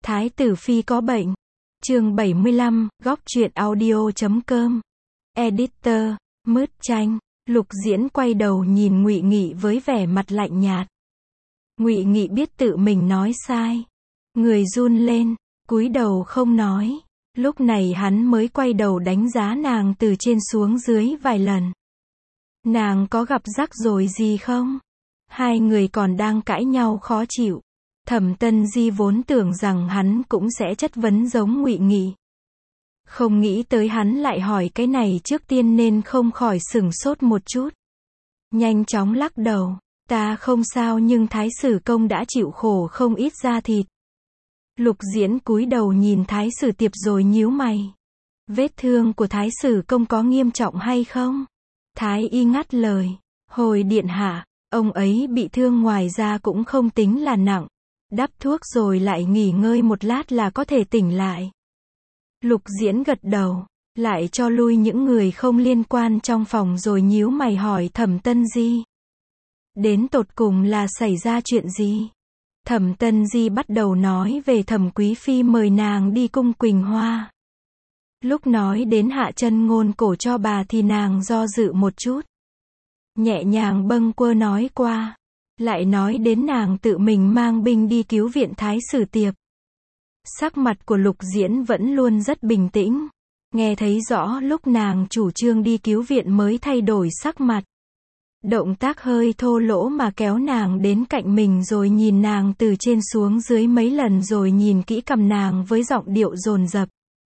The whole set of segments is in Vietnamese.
Thái tử phi có bệnh. Chương 75, góc truyện audio.com. Editor, Mứt Chanh. Lục Diễn quay đầu nhìn Ngụy Nghị với vẻ mặt lạnh nhạt. Ngụy Nghị biết tự mình nói sai, người run lên, cúi đầu không nói. Lúc này hắn mới quay đầu đánh giá nàng từ trên xuống dưới vài lần. Nàng có gặp rắc rối gì không? Hai người còn đang cãi nhau khó chịu. Thẩm Tân Di vốn tưởng rằng hắn cũng sẽ chất vấn giống Ngụy Nghị. Không nghĩ tới hắn lại hỏi cái này trước tiên nên không khỏi sửng sốt một chút. Nhanh chóng lắc đầu, ta không sao nhưng Thái Sử Công đã chịu khổ không ít da thịt. Lục Diễn cúi đầu nhìn Thái Sử Tiệp rồi nhíu mày. Vết thương của Thái Sử Công có nghiêm trọng hay không? Thái y ngắt lời, hồi điện hạ, ông ấy bị thương ngoài ra cũng không tính là nặng. Đắp thuốc rồi lại nghỉ ngơi một lát là có thể tỉnh lại. Lục Diễn gật đầu, lại cho lui những người không liên quan trong phòng rồi nhíu mày hỏi Thẩm Tân Di. Đến tột cùng là xảy ra chuyện gì? Thẩm Tân Di bắt đầu nói về Thẩm Quý Phi mời nàng đi cung Quỳnh Hoa. Lúc nói đến hạ chân ngôn cổ cho bà thì nàng do dự một chút. Nhẹ nhàng bâng quơ nói qua. Lại nói đến nàng tự mình mang binh đi cứu viện Thái Sử Tiệp. Sắc mặt của Lục Diễn vẫn luôn rất bình tĩnh. Nghe thấy rõ lúc nàng chủ trương đi cứu viện mới thay đổi sắc mặt. Động tác hơi thô lỗ mà kéo nàng đến cạnh mình rồi nhìn nàng từ trên xuống dưới mấy lần rồi nhìn kỹ cằm nàng với giọng điệu dồn dập.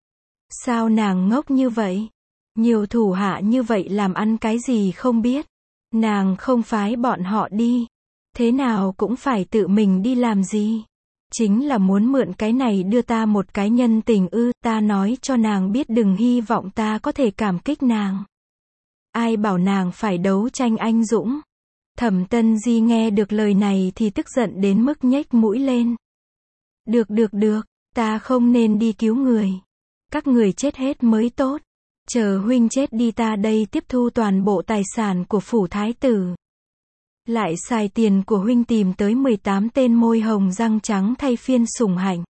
Sao nàng ngốc như vậy? Nhiều thủ hạ như vậy làm ăn cái gì không biết. Nàng không phái bọn họ đi. Thế nào cũng phải tự mình đi làm gì? Chính là muốn mượn cái này đưa ta một cái nhân tình ư? Ta nói cho nàng biết đừng hy vọng ta có thể cảm kích nàng. Ai bảo nàng phải đấu tranh anh dũng? Thẩm Tân Di nghe được lời này thì tức giận đến mức nhếch mũi lên. Được, ta không nên đi cứu người. Các người chết hết mới tốt. Chờ huynh chết đi ta đây tiếp thu toàn bộ tài sản của phủ thái tử. Lại xài tiền của huynh tìm tới 18 tên môi hồng răng trắng thay phiên sủng hạnh.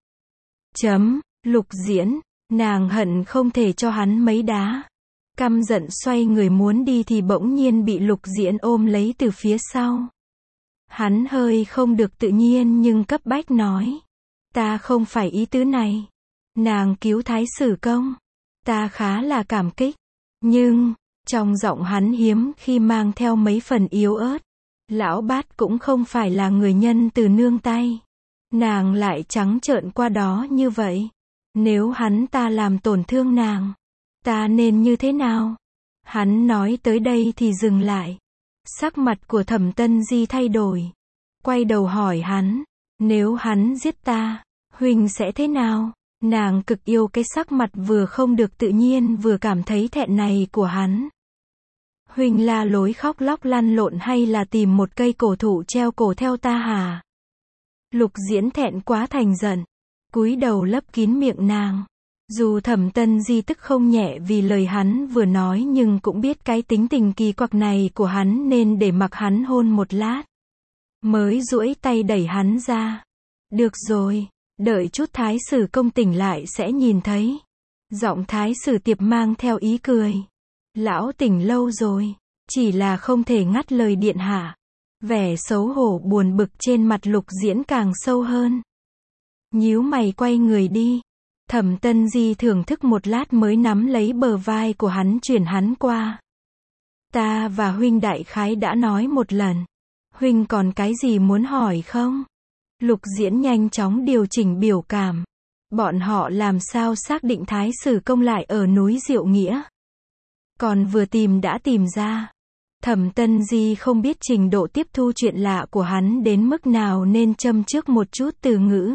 Lục Diễn, nàng hận không thể cho hắn mấy đá. Căm giận xoay người muốn đi thì bỗng nhiên bị Lục Diễn ôm lấy từ phía sau. Hắn hơi không được tự nhiên nhưng cấp bách nói. Ta không phải ý tứ này. Nàng cứu Thái Sử Công. Ta khá là cảm kích. Nhưng, trong giọng hắn hiếm khi mang theo mấy phần yếu ớt. Lão Bát cũng không phải là người nhân từ nương tay. Nàng lại trắng trợn qua đó như vậy. Nếu hắn ta làm tổn thương nàng, ta nên như thế nào? Hắn nói tới đây thì dừng lại. Sắc mặt của Thẩm Tân Di thay đổi. Quay đầu hỏi hắn, nếu hắn giết ta, huynh sẽ thế nào? Nàng cực yêu cái sắc mặt vừa không được tự nhiên vừa cảm thấy thẹn này của hắn. Huynh la lối khóc lóc lăn lộn hay là tìm một cây cổ thụ treo cổ theo ta hả? Lục Diễn thẹn quá thành giận, cúi đầu lấp kín miệng nàng. Dù Thẩm Tân Di tức không nhẹ vì lời hắn vừa nói nhưng cũng biết cái tính tình kỳ quặc này của hắn nên để mặc hắn hôn một lát. Mới duỗi tay đẩy hắn ra. Được rồi, đợi chút Thái Sử Công tỉnh lại sẽ nhìn thấy. Giọng Thái Sử Tiệp mang theo ý cười. Lão tỉnh lâu rồi, chỉ là không thể ngắt lời điện hạ. Vẻ xấu hổ buồn bực trên mặt Lục Diễn càng sâu hơn. Nhíu mày quay người đi. Thẩm Tân Di thưởng thức một lát mới nắm lấy bờ vai của hắn chuyển hắn qua. Ta và huynh đại khái đã nói một lần. Huynh còn cái gì muốn hỏi không? Lục Diễn nhanh chóng điều chỉnh biểu cảm. Bọn họ làm sao xác định Thái Sử Công lại ở núi Diệu Nghĩa? Còn vừa tìm đã tìm ra. Thẩm Tân Di không biết trình độ tiếp thu chuyện lạ của hắn đến mức nào nên châm trước một chút từ ngữ.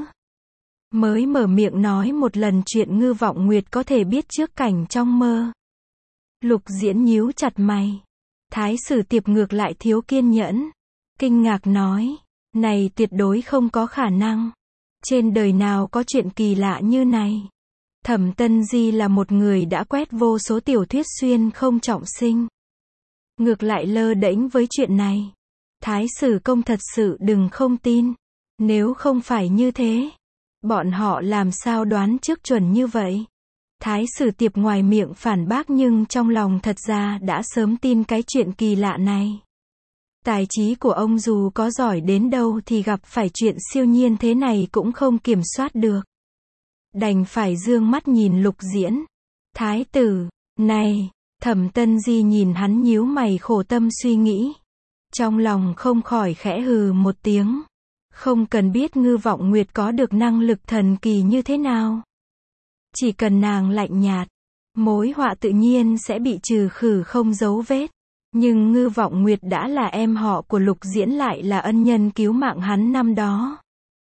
Mới mở miệng nói một lần chuyện Ngư Vọng Nguyệt có thể biết trước cảnh trong mơ. Lục Diễn nhíu chặt mày. Thái Sử Tiệp ngược lại thiếu kiên nhẫn. Kinh ngạc nói. Này tuyệt đối không có khả năng. Trên đời nào có chuyện kỳ lạ như này. Thẩm Tân Di là một người đã quét vô số tiểu thuyết xuyên không trọng sinh. Ngược lại lơ đễnh với chuyện này. Thái Sử Công thật sự đừng không tin. Nếu không phải như thế. Bọn họ làm sao đoán trước chuẩn như vậy? Thái sử Tiệp ngoài miệng phản bác nhưng trong lòng thật ra đã sớm tin cái chuyện kỳ lạ này. Tài trí của ông dù có giỏi đến đâu thì gặp phải chuyện siêu nhiên thế này cũng không kiểm soát được. Đành phải dương mắt nhìn Lục Diễn. Thái tử, này, Thẩm Tân Di nhìn hắn nhíu mày khổ tâm suy nghĩ. Trong lòng không khỏi khẽ hừ một tiếng. Không cần biết Ngư Vọng Nguyệt có được năng lực thần kỳ như thế nào. Chỉ cần nàng lạnh nhạt, mối họa tự nhiên sẽ bị trừ khử không dấu vết. Nhưng Ngư Vọng Nguyệt đã là em họ của Lục Diễn lại là ân nhân cứu mạng hắn năm đó.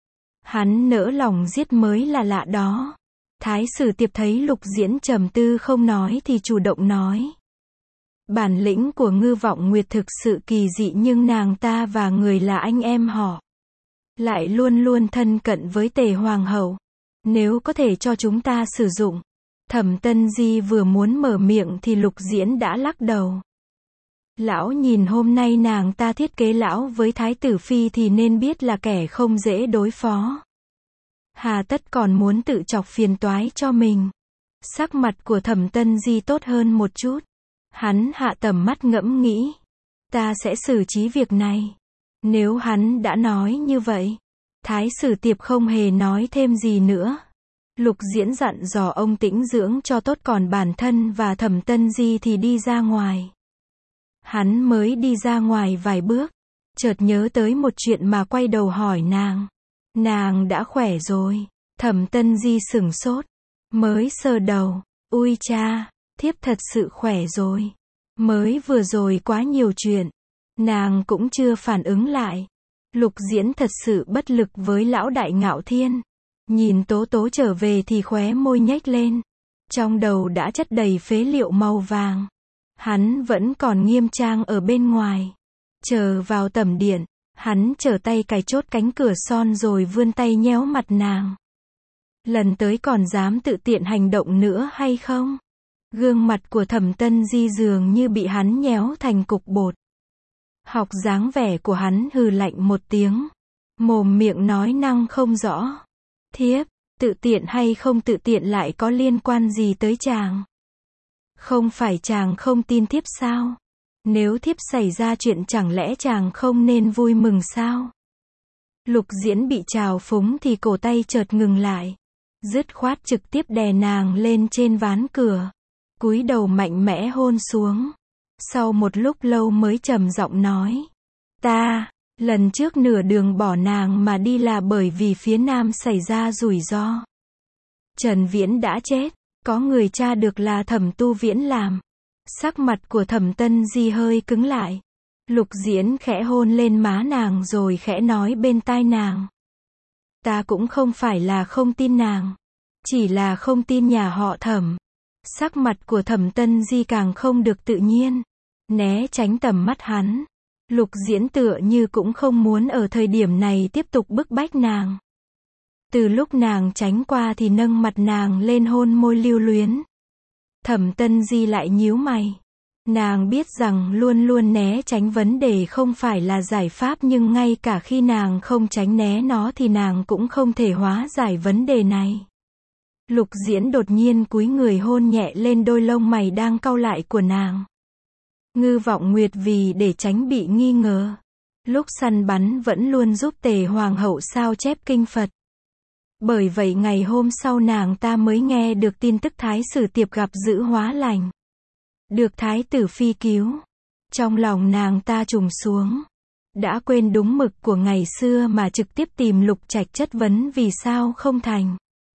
Hắn nỡ lòng giết mới là lạ đó. Thái sử Tiệp thấy Lục Diễn trầm tư không nói thì chủ động nói. Bản lĩnh của Ngư Vọng Nguyệt thực sự kỳ dị nhưng nàng ta và người là anh em họ. Lại luôn luôn thân cận với Tề Hoàng hậu. Nếu có thể cho chúng ta sử dụng. Thẩm Tân Di vừa muốn mở miệng thì Lục Diễn đã lắc đầu. Lão nhìn hôm nay nàng ta thiết kế lão với Thái tử Phi thì nên biết là kẻ không dễ đối phó. Hà tất còn muốn tự chọc phiền toái cho mình. Sắc mặt của Thẩm Tân Di tốt hơn một chút. Hắn hạ tầm mắt ngẫm nghĩ. Ta sẽ xử trí việc này. Nếu hắn đã nói như vậy. Thái sử Tiệp không hề nói thêm gì nữa. Lục Diễn dặn dò ông tĩnh dưỡng cho tốt còn bản thân và Thẩm Tân Di thì đi ra ngoài. Hắn mới đi ra ngoài vài bước. Chợt nhớ tới một chuyện mà quay đầu hỏi nàng. Nàng đã khỏe rồi. Thẩm Tân Di sửng sốt. Mới sờ đầu. Ui cha, thiếp thật sự khỏe rồi. Mới vừa rồi quá nhiều chuyện. Nàng cũng chưa phản ứng lại. Lục Diễn thật sự bất lực với lão đại Ngạo Thiên. Nhìn Tố Tố trở về thì khóe môi nhếch lên. Trong đầu đã chất đầy phế liệu màu vàng. Hắn vẫn còn nghiêm trang ở bên ngoài. Chờ vào tẩm điện, hắn trở tay cài chốt cánh cửa son rồi vươn tay nhéo mặt nàng. Lần tới còn dám tự tiện hành động nữa hay không? Gương mặt của Thẩm Tân Di dường như bị hắn nhéo thành cục bột. Học dáng vẻ của hắn hừ lạnh một tiếng. Mồm miệng nói năng không rõ. Thiếp, tự tiện hay không tự tiện lại có liên quan gì tới chàng? Không phải chàng không tin thiếp sao? Nếu thiếp xảy ra chuyện chẳng lẽ chàng không nên vui mừng sao? Lục Diễn bị trào phúng thì cổ tay chợt ngừng lại. Dứt khoát trực tiếp đè nàng lên trên ván cửa. Cúi đầu mạnh mẽ hôn xuống. Sau một lúc lâu mới trầm giọng nói. Ta, lần trước nửa đường bỏ nàng mà đi là bởi vì phía nam xảy ra rủi ro. Trần Viễn đã chết. Có người tra được là Thẩm Tu Viễn làm. Sắc mặt của Thẩm Tân Di hơi cứng lại. Lục Diễn khẽ hôn lên má nàng rồi khẽ nói bên tai nàng. Ta cũng không phải là không tin nàng. Chỉ là không tin nhà họ Thẩm. Sắc mặt của Thẩm Tân Di càng không được tự nhiên. Né tránh tầm mắt hắn. Lục Diễn tựa như cũng không muốn ở thời điểm này tiếp tục bức bách nàng. Từ lúc nàng tránh qua thì nâng mặt nàng lên hôn môi lưu luyến. Thẩm Tân Di lại nhíu mày. Nàng biết rằng luôn luôn né tránh vấn đề không phải là giải pháp nhưng ngay cả khi nàng không tránh né nó thì nàng cũng không thể hóa giải vấn đề này. Lục Diễn đột nhiên cúi người hôn nhẹ lên đôi lông mày đang cau lại của nàng. Ngư Vọng Nguyệt vì để tránh bị nghi ngờ. Lúc săn bắn vẫn luôn giúp Tề Hoàng hậu sao chép kinh Phật. Bởi vậy ngày hôm sau nàng ta mới nghe được tin tức Thái sử Tiệp gặp dữ hóa lành. Được Thái tử Phi cứu. Trong lòng nàng ta trùng xuống. Đã quên đúng mực của ngày xưa mà trực tiếp tìm Lục Trạch chất vấn vì sao không thành.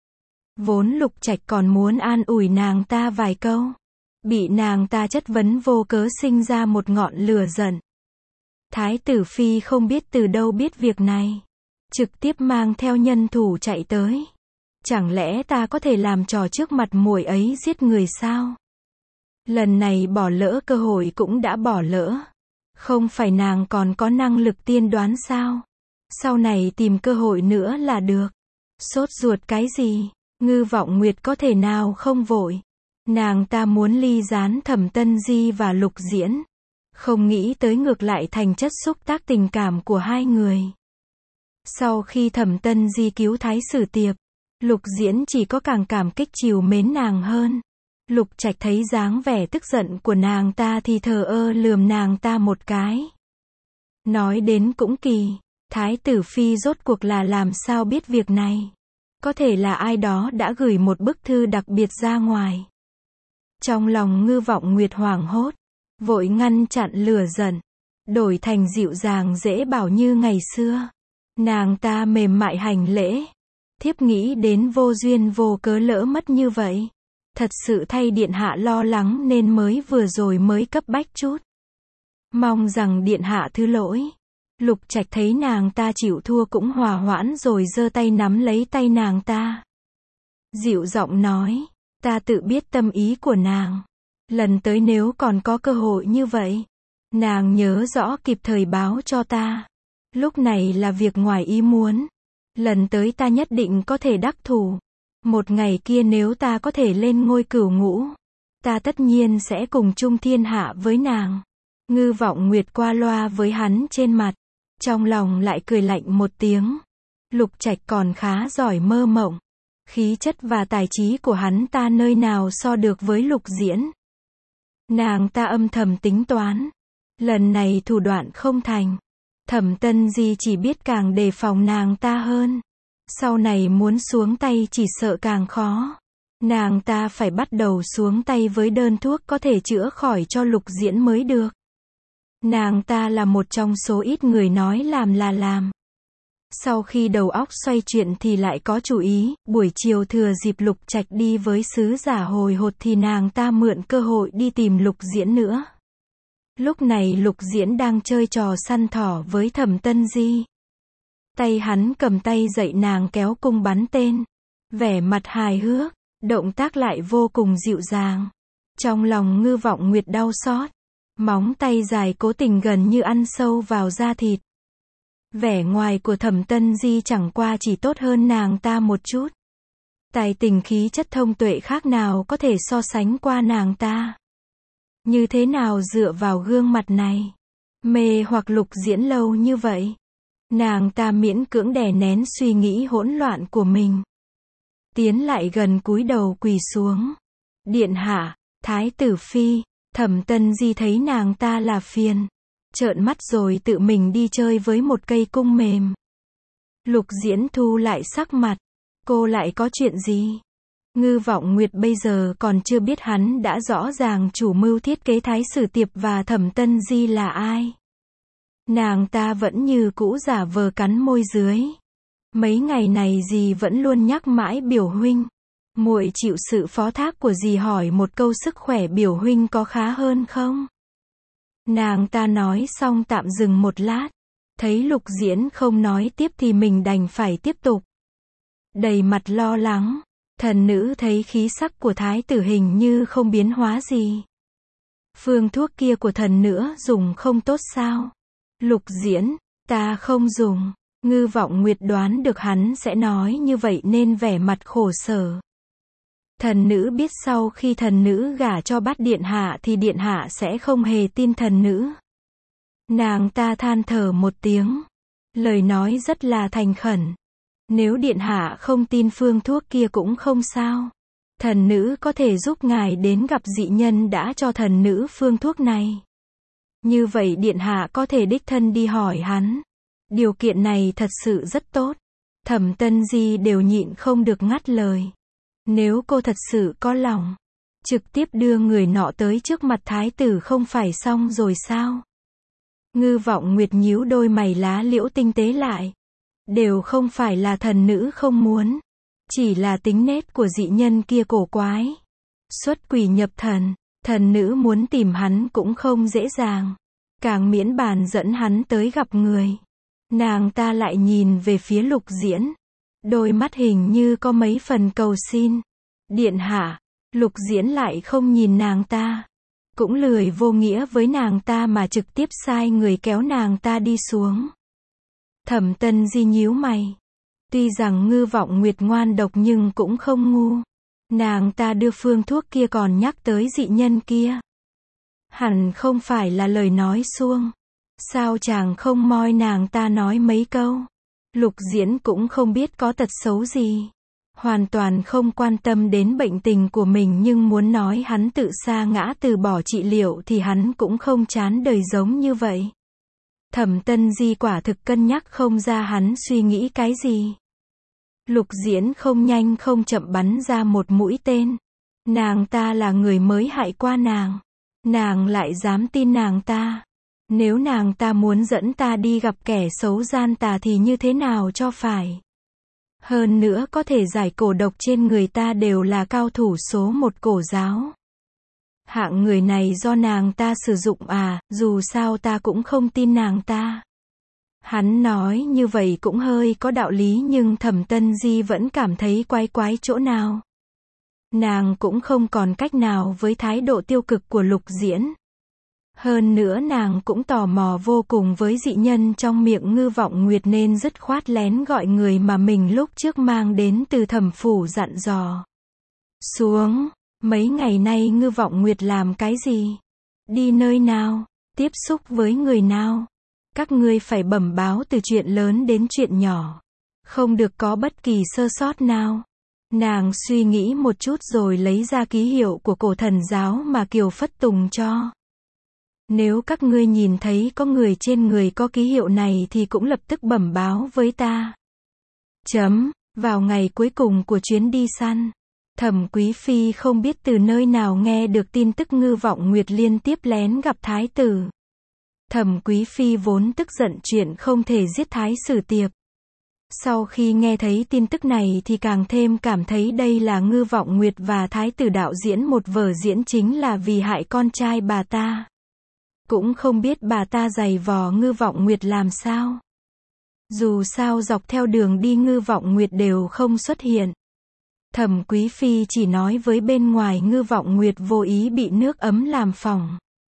Vốn Lục Trạch còn muốn an ủi nàng ta vài câu. Bị nàng ta chất vấn vô cớ sinh ra một ngọn lửa giận. Thái tử Phi không biết từ đâu biết việc này. Trực tiếp mang theo nhân thủ chạy tới. Chẳng lẽ ta có thể làm trò trước mặt muội ấy giết người sao? Lần này bỏ lỡ cơ hội cũng đã bỏ lỡ. Không phải nàng còn có năng lực tiên đoán sao? Sau này tìm cơ hội nữa là được. Sốt ruột cái gì? Ngư Vọng Nguyệt có thể nào không vội? Nàng ta muốn ly gián Thẩm Tân Di và Lục Diễn. Không nghĩ tới ngược lại thành chất xúc tác tình cảm của hai người. Sau khi Thẩm Tân Di cứu Thái sử Tiệp, Lục Diễn chỉ có càng cảm kích trìu mến nàng hơn. Lục Trạch thấy dáng vẻ tức giận của nàng ta thì thờ ơ lườm nàng ta một cái. Nói đến cũng kỳ, Thái tử Phi rốt cuộc là làm sao biết việc này. Có thể là ai đó đã gửi một bức thư đặc biệt ra ngoài. Trong lòng Ngư Vọng Nguyệt hoảng hốt, vội ngăn chặn lửa giận, đổi thành dịu dàng dễ bảo như ngày xưa. Nàng ta mềm mại hành lễ. Thiếp nghĩ đến vô duyên vô cớ lỡ mất như vậy. Thật sự thay điện hạ lo lắng nên mới vừa rồi mới cấp bách chút. Mong rằng điện hạ thứ lỗi. Lục Trạch thấy nàng ta chịu thua cũng hòa hoãn rồi giơ tay nắm lấy tay nàng ta. Dịu giọng nói, ta tự biết tâm ý của nàng. Lần tới nếu còn có cơ hội như vậy, nàng nhớ rõ kịp thời báo cho ta. Lúc này là việc ngoài ý muốn. Lần tới ta nhất định có thể đắc thủ. Một ngày kia nếu ta có thể lên ngôi cửu ngũ, ta tất nhiên sẽ cùng chung thiên hạ với nàng. Ngư Vọng Nguyệt qua loa với hắn trên mặt, trong lòng lại cười lạnh một tiếng. Lục Trạch còn khá giỏi mơ mộng. Khí chất và tài trí của hắn ta nơi nào so được với Lục Diễn. Nàng ta âm thầm tính toán. Lần này thủ đoạn không thành. Thẩm Tân Di chỉ biết càng đề phòng nàng ta hơn. Sau này muốn xuống tay chỉ sợ càng khó. Nàng ta phải bắt đầu xuống tay với đơn thuốc có thể chữa khỏi cho Lục Diễn mới được. Nàng ta là một trong số ít người nói làm là làm. Sau khi đầu óc xoay chuyển thì lại có chủ ý, buổi chiều thừa dịp Lục Trạch đi với sứ giả hồi hột thì nàng ta mượn cơ hội đi tìm Lục Diễn nữa. Lúc này Lục Diễn đang chơi trò săn thỏ với Thẩm Tân Di. Tay hắn cầm tay dạy nàng kéo cung bắn tên. Vẻ mặt hài hước, động tác lại vô cùng dịu dàng. Trong lòng Ngư Vọng Nguyệt đau xót. Móng tay dài cố tình gần như ăn sâu vào da thịt. Vẻ ngoài của Thẩm Tân Di chẳng qua chỉ tốt hơn nàng ta một chút. Tài tình khí chất thông tuệ khác nào có thể so sánh qua nàng ta. Như thế nào dựa vào gương mặt này, mê hoặc Lục Diễn lâu như vậy. Nàng ta miễn cưỡng đè nén suy nghĩ hỗn loạn của mình. Tiến lại gần cúi đầu quỳ xuống. Điện hạ, Thái tử Phi. Thẩm Tân Di thấy nàng ta là phiền. Trợn mắt rồi tự mình đi chơi với một cây cung mềm. Lục Diễn thu lại sắc mặt. Cô lại có chuyện gì? Ngư Vọng Nguyệt bây giờ còn chưa biết hắn đã rõ ràng chủ mưu thiết kế Thái sử Tiệp và Thẩm Tân Di là ai. Nàng ta vẫn như cũ giả vờ cắn môi dưới. Mấy ngày này dì vẫn luôn nhắc mãi biểu huynh. Muội chịu sự phó thác của dì hỏi một câu sức khỏe biểu huynh có khá hơn không? Nàng ta nói xong tạm dừng một lát. Thấy Lục Diễn không nói tiếp thì mình đành phải tiếp tục. Đầy mặt lo lắng. Thần nữ thấy khí sắc của thái tử hình như không biến hóa gì. Phương thuốc kia của thần nữ dùng không tốt sao? Lục Diễn, ta không dùng. Ngư Vọng Nguyệt đoán được hắn sẽ nói như vậy nên vẻ mặt khổ sở. Thần nữ biết sau khi thần nữ gả cho Bát điện hạ thì điện hạ sẽ không hề tin thần nữ. Nàng ta than thở một tiếng. Lời nói rất là thành khẩn. Nếu điện hạ không tin phương thuốc kia cũng không sao. Thần nữ có thể giúp ngài đến gặp dị nhân đã cho thần nữ phương thuốc này. Như vậy điện hạ có thể đích thân đi hỏi hắn. Điều kiện này thật sự rất tốt. Thẩm Tân Di đều nhịn không được ngắt lời. Nếu cô thật sự có lòng, trực tiếp đưa người nọ tới trước mặt thái tử không phải xong rồi sao? Ngư Vọng Nguyệt nhíu đôi mày lá liễu tinh tế lại. Đều không phải là thần nữ không muốn. Chỉ là tính nết của dị nhân kia cổ quái. Xuất quỷ nhập thần. Thần nữ muốn tìm hắn cũng không dễ dàng. Càng miễn bàn dẫn hắn tới gặp người. Nàng ta lại nhìn về phía Lục Diễn. Đôi mắt hình như có mấy phần cầu xin. Điện hạ. Lục Diễn lại không nhìn nàng ta. Cũng lười vô nghĩa với nàng ta mà trực tiếp sai người kéo nàng ta đi xuống. Thẩm Tân Di nhíu mày. Tuy rằng Ngư Vọng Nguyệt ngoan độc nhưng cũng không ngu. Nàng ta đưa phương thuốc kia còn nhắc tới dị nhân kia. Hẳn không phải là lời nói suông. Sao chàng không moi nàng ta nói mấy câu? Lục Diễn cũng không biết có tật xấu gì. hoàn toàn không quan tâm đến bệnh tình của mình, nhưng muốn nói hắn tự sa ngã từ bỏ trị liệu thì hắn cũng không chán đời giống như vậy. Thẩm Tân Di quả thực cân nhắc không ra hắn suy nghĩ cái gì. Lục Diễn không nhanh không chậm bắn ra một mũi tên. Nàng ta là người mới hại qua nàng. Nàng lại dám tin nàng ta. Nếu nàng ta muốn dẫn ta đi gặp kẻ xấu gian tà thì như thế nào cho phải. Hơn nữa có thể giải cổ độc trên người ta đều là cao thủ số một cổ giáo. Hạng người này do nàng ta sử dụng à, dù sao ta cũng không tin nàng ta. Hắn nói như vậy cũng hơi có đạo lý, nhưng Thẩm Tân Di vẫn cảm thấy quái quái chỗ nào. Nàng cũng không còn cách nào với thái độ tiêu cực của Lục Diễn. Hơn nữa nàng cũng tò mò vô cùng với dị nhân trong miệng Ngư Vọng Nguyệt nên dứt khoát lén gọi người mà mình lúc trước mang đến từ Thẩm phủ dặn dò. Xuống, mấy ngày nay Ngư Vọng Nguyệt làm cái gì? Đi nơi nào? Tiếp xúc với người nào? Các ngươi phải bẩm báo từ chuyện lớn đến chuyện nhỏ. Không được có bất kỳ sơ sót nào. Nàng suy nghĩ một chút rồi lấy ra ký hiệu của cổ thần giáo mà Kiều Phất Tùng cho. Nếu các ngươi nhìn thấy có người trên người có ký hiệu này thì cũng lập tức bẩm báo với ta. Vào ngày cuối cùng của chuyến đi săn, Thẩm Quý Phi không biết từ nơi nào nghe được tin tức Ngư Vọng Nguyệt liên tiếp lén gặp thái tử. Thẩm Quý Phi vốn tức giận chuyện không thể giết Thái Sử Tiệp. Sau khi nghe thấy tin tức này thì càng thêm cảm thấy đây là Ngư Vọng Nguyệt và thái tử đạo diễn một vở diễn chính là vì hại con trai bà ta. Cũng không biết bà ta giày vò Ngư Vọng Nguyệt làm sao. Dù sao dọc theo đường đi Ngư Vọng Nguyệt đều không xuất hiện. Thẩm Quý Phi chỉ nói với bên ngoài Ngư Vọng Nguyệt vô ý bị nước ấm làm phỏng.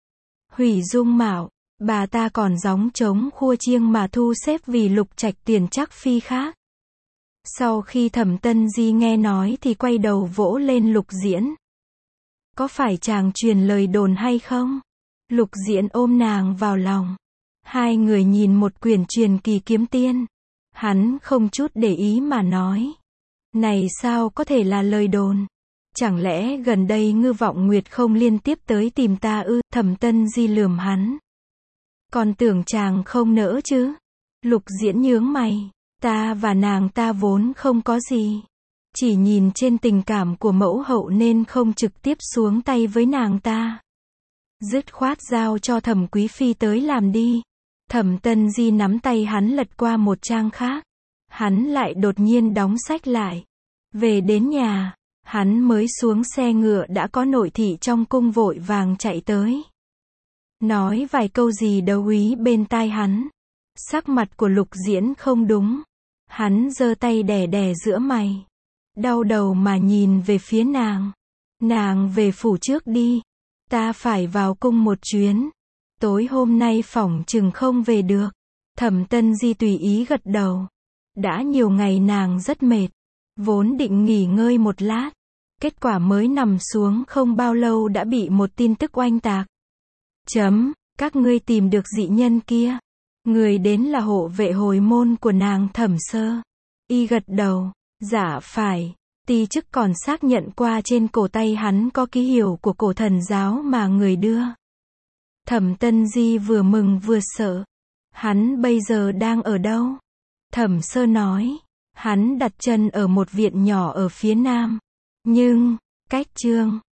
Hủy dung mạo. Bà ta còn gióng trống khua chiêng mà thu xếp vì Lục Trạch tiền chắc phi khác. Sau khi Thẩm Tân Di nghe nói thì quay đầu vỗ lên Lục Diễn. Có phải chàng truyền lời đồn hay không? Lục Diễn ôm nàng vào lòng. Hai người nhìn một quyển truyền kỳ kiếm tiên. Hắn không chút để ý mà nói. Này sao có thể là lời đồn? Chẳng lẽ gần đây Ngư Vọng Nguyệt không liên tiếp tới tìm ta ư? Thẩm Tân Di lườm hắn. Còn tưởng chàng không nỡ chứ? Lục Diễn nhướng mày. Ta và nàng ta vốn không có gì. Chỉ nhìn trên tình cảm của mẫu hậu nên không trực tiếp xuống tay với nàng ta. Dứt khoát giao cho Thẩm Quý Phi tới làm đi. Thẩm Tân Di nắm tay hắn lật qua một trang khác. Hắn lại đột nhiên đóng sách lại. Về đến nhà, hắn mới xuống xe ngựa đã có nội thị trong cung vội vàng chạy tới. Nói vài câu gì đấu úy bên tai hắn. Sắc mặt của Lục Diễn không đúng. Hắn giơ tay đè đè giữa mày. Đau đầu mà nhìn về phía nàng. Nàng về phủ trước đi. Ta phải vào cung một chuyến. Tối hôm nay phỏng chừng không về được. Thẩm Tân Di tùy ý gật đầu. Đã nhiều ngày nàng rất mệt. Vốn định nghỉ ngơi một lát. Kết quả mới nằm xuống không bao lâu đã bị một tin tức oanh tạc. Các ngươi tìm được dị nhân kia. Người đến là hộ vệ hồi môn của nàng Thẩm Sơ. Y gật đầu. Dạ phải. Ti chức còn xác nhận qua trên cổ tay hắn có ký hiệu của cổ thần giáo mà người đưa. Thẩm Tân Di vừa mừng vừa sợ. Hắn bây giờ đang ở đâu? Thẩm Sơ nói. Hắn đặt chân ở một viện nhỏ ở phía nam. Nhưng, cách Chương